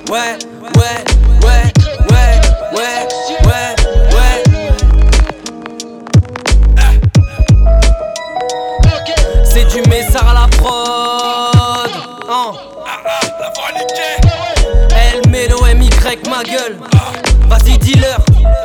ouais, ouais, ouais, ouais, ouais, ouais, ouais. C'est du Messard à la prod. La voix niquée. El Melo MY ma gueule. Vas-y dealer.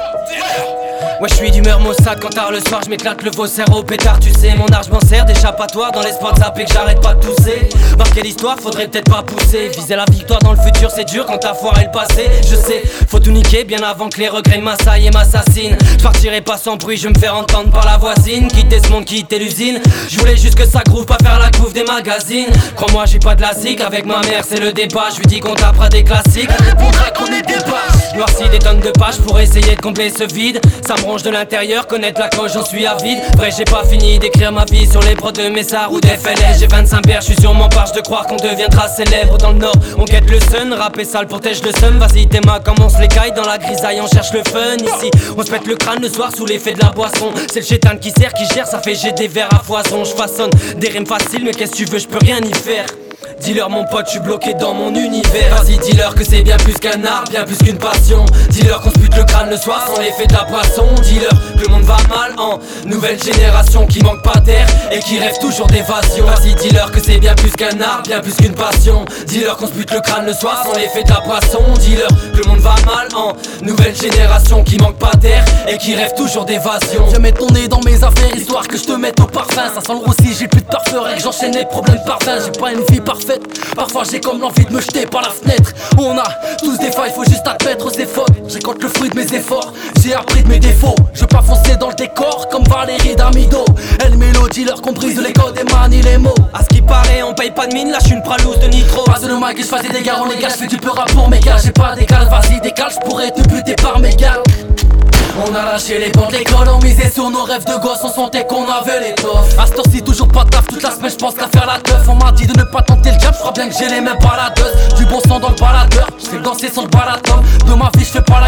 Ouais, je suis d'humeur maussade quand tard le soir, je m'éclate le vaussaire au pétard. Tu sais, mon art, je m'en sers d'échappatoire dans l'espoir de zapper que j'arrête pas de tousser. Marquer l'histoire, faudrait peut-être pas pousser. Viser la victoire dans le futur, c'est dur quand t'as foiré le passé. Je sais, faut tout niquer bien avant que les regrets m'assaillent et m'assassinent. Je partirai pas sans bruit, je vais me faire entendre par la voisine. Quitter ce monde, quitter l'usine. Je voulais juste que ça groove, pas faire la couve des magazines. Crois-moi, j'ai pas de la zig, avec ma mère c'est le débat. Je lui dis qu'on tapera des classiques, elle répondra qu'on est des passes. Noirci des tonnes de pages pour essayer de combler ce vide. Ça me ronge de l'intérieur, connaître la cause, j'en suis avide. Vrai, j'ai pas fini d'écrire ma vie sur les prods de Messard ou d'FLS. J'ai 25 bières, je suis sur mon parche de croire qu'on deviendra célèbre dans le nord. On guette le sun, rapper sale protège le seum. Vas-y t'es ma comme on se les caille dans la grisaille, on cherche le fun. Ici, on se pète le crâne le soir sous l'effet de la boisson. C'est le chétan qui sert, qui gère, ça fait j'ai des verres à foison. Je façonne des rimes faciles, mais qu'est-ce que tu veux, je peux rien y faire. Dis-leur mon pote, je suis bloqué dans mon univers. Vas-y dis-leur que c'est bien plus qu'un art, bien plus qu'une passion. Dis-leur qu'on se bute le crâne le soir sans l'effet de la poisson. Dis-leur que le monde va mal en nouvelle génération qui manque pas d'air et qui rêve toujours d'évasion. Vas-y dis-leur que c'est bien plus qu'un art, bien plus qu'une passion. Dis-leur qu'on se bute le crâne le soir sans l'effet de la poisson. Dis-leur que le monde va mal en nouvelle génération qui manque pas d'air et qui rêve toujours d'évasion. Je mets ton nez dans mes affaires histoire que je te mette au parfum. Ça sent le roussi, j'ai plus de parfum et que j'enchaîne les problèmes par 20. J'ai pas une vie parfaite. Parfois j'ai comme l'envie de me jeter par la fenêtre. On a tous des failles, faut juste admettre ses fautes. J'écoute le fruit de mes efforts, j'ai appris de mes défauts. Je veux pas foncer dans le décor comme Valérie Damido. Elle mélodie leur qu'on brise les codes et manie les mots. À ce qui paraît on paye pas de mine, lâche une pralouse de nitro. Pas de le mag et j'faisais des gars, on les gars, j'fais du peu rap pour mes gars. J'ai pas d'égal, vas-y décale, j'pourrais te buter par mes gars. On a lâché les bancs de l'école, on misait sur nos rêves de gosses, on sentait qu'on avait l'étoffe. À cette heure-ci toujours pas de taf, toute la semaine j'pense qu'à faire la teuf. On m'a dit de ne pas tenter le jab, j'crois bien que j'ai les mêmes baladeuses. Du bon sang dans le baladeur, j'fais danser sur le balaton. De ma vie j'fais pas